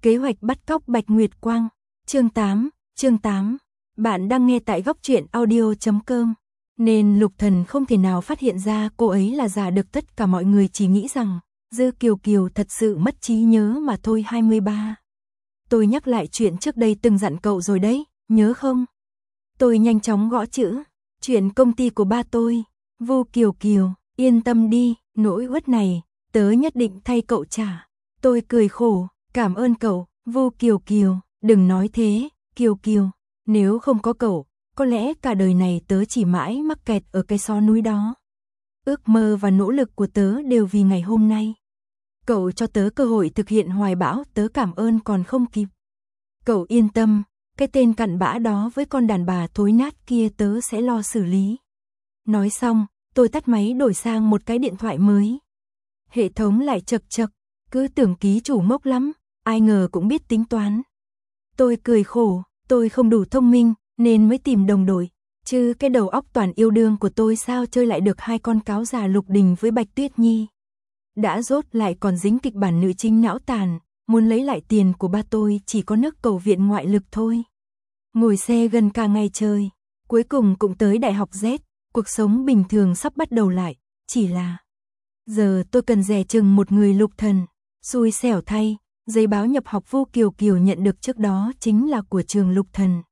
Kế hoạch bắt cóc Bạch Nguyệt Quang. Chương 8. Bạn đang nghe tại góc truyện audio.com. Nên Lục Thần không thể nào phát hiện ra cô ấy là giả được, tất cả mọi người chỉ nghĩ rằng Dư Kiều Kiều thật sự mất trí nhớ mà thôi. 23. Tôi nhắc lại chuyện trước đây từng dặn cậu rồi đấy, nhớ không? Tôi nhanh chóng gõ chữ. Chuyện công ty của ba tôi. Vu Kiều Kiều, yên tâm đi, nỗi uất này tớ nhất định thay cậu trả. Tôi cười khổ, cảm ơn cậu, Vu Kiều Kiều, đừng nói thế, Kiều Kiều, nếu không có cậu, có lẽ cả đời này tớ chỉ mãi mắc kẹt ở cái xó núi đó. Ước mơ và nỗ lực của tớ đều vì ngày hôm nay. Cậu cho tớ cơ hội thực hiện hoài bão, tớ cảm ơn còn không kịp. Cậu yên tâm, cái tên cặn bã đó với con đàn bà thối nát kia tớ sẽ lo xử lý. Nói xong, tôi tắt máy đổi sang một cái điện thoại mới. Hệ thống lại chật chật, cứ tưởng ký chủ ngốc lắm, ai ngờ cũng biết tính toán. Tôi cười khổ, tôi không đủ thông minh, nên mới tìm đồng đội. Chứ cái đầu óc toàn yêu đương của tôi sao chơi lại được hai con cáo già Lục Đình với Bạch Tuyết Nhi. Đã rốt lại còn dính kịch bản nữ chính não tàn, muốn lấy lại tiền của ba tôi chỉ có nước cầu viện ngoại lực thôi. Ngồi xe gần cả ngày trời, cuối cùng cũng tới Đại học Z, cuộc sống bình thường sắp bắt đầu lại, chỉ là giờ tôi cần dè chừng một người. Lục Thần, xui xẻo thay, giấy báo nhập học Vu Kiều Kiều nhận được trước đó chính là của trường Lục Thần.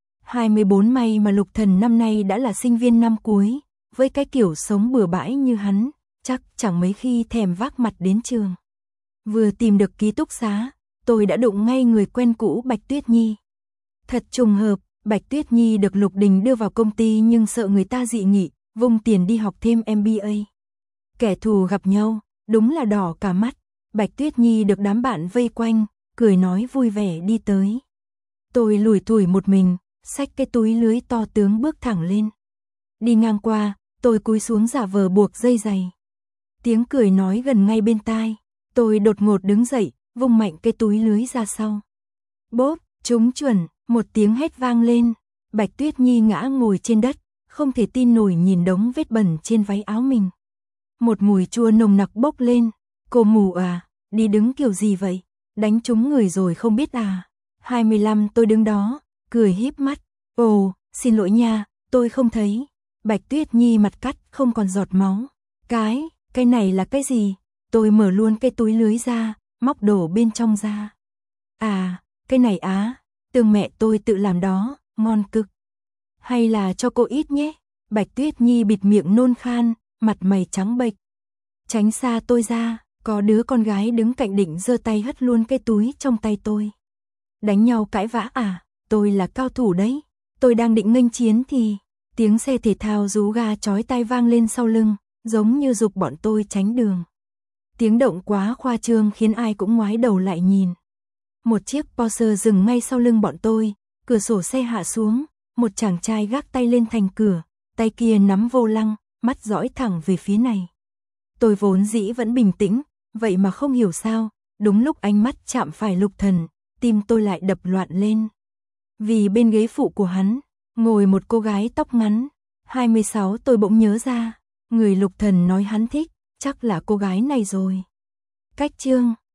24 may mà Lục Thần năm nay đã là sinh viên năm cuối, với cái kiểu sống bừa bãi như hắn, chắc chẳng mấy khi thèm vác mặt đến trường. Vừa tìm được ký túc xá, tôi đã đụng ngay người quen cũ Bạch Tuyết Nhi. Thật trùng hợp, Bạch Tuyết Nhi được Lục Đình đưa vào công ty nhưng sợ người ta dị nghị, vung tiền đi học thêm MBA. Kẻ thù gặp nhau, đúng là đỏ cả mắt. Bạch Tuyết Nhi được đám bạn vây quanh, cười nói vui vẻ đi tới. Tôi lủi thủi một mình, xách cái túi lưới to tướng bước thẳng lên. Đi ngang qua, tôi cúi xuống giả vờ buộc dây giày. Tiếng cười nói gần ngay bên tai, tôi đột ngột đứng dậy, vung mạnh cái túi lưới ra sau. Bốp, trúng chuẩn, một tiếng hét vang lên. Bạch Tuyết Nhi ngã ngồi trên đất, không thể tin nổi nhìn đống vết bẩn trên váy áo mình. Một mùi chua nồng nặc bốc lên. Cô mù à, đi đứng kiểu gì vậy? Đánh trúng người rồi không biết à? 25 tôi đứng đó, cười híp mắt. Ồ, xin lỗi nha, tôi không thấy. Bạch Tuyết Nhi mặt cắt không còn giọt máu. Cái này là cái gì? Tôi mở luôn cái túi lưới ra, móc đồ bên trong ra. À, cái này á, tương mẹ tôi tự làm đó, ngon cực. Hay là cho cô ít nhé? Bạch Tuyết Nhi bịt miệng nôn khan, mặt mày trắng bệch. Tránh xa tôi ra, có đứa con gái đứng cạnh định giơ tay hất luôn cái túi trong tay tôi. Đánh nhau cãi vã à? Tôi là cao thủ đấy. Tôi đang định nghênh chiến thì tiếng xe thể thao rú ga chói tai vang lên sau lưng, giống như giục bọn tôi tránh đường. Tiếng động quá khoa trương khiến ai cũng ngoái đầu lại nhìn. Một chiếc Porsche dừng ngay sau lưng bọn tôi, cửa sổ xe hạ xuống, một chàng trai gác tay lên thành cửa, tay kia nắm vô lăng, mắt dõi thẳng về phía này. Tôi vốn dĩ vẫn bình tĩnh, vậy mà không hiểu sao, đúng lúc ánh mắt chạm phải Lục Thần, tim tôi lại đập loạn lên. Vì bên ghế phụ của hắn, ngồi một cô gái tóc ngắn. 26 tôi bỗng nhớ ra, người Lục Thần nói hắn thích, chắc là cô gái này rồi. Cách chương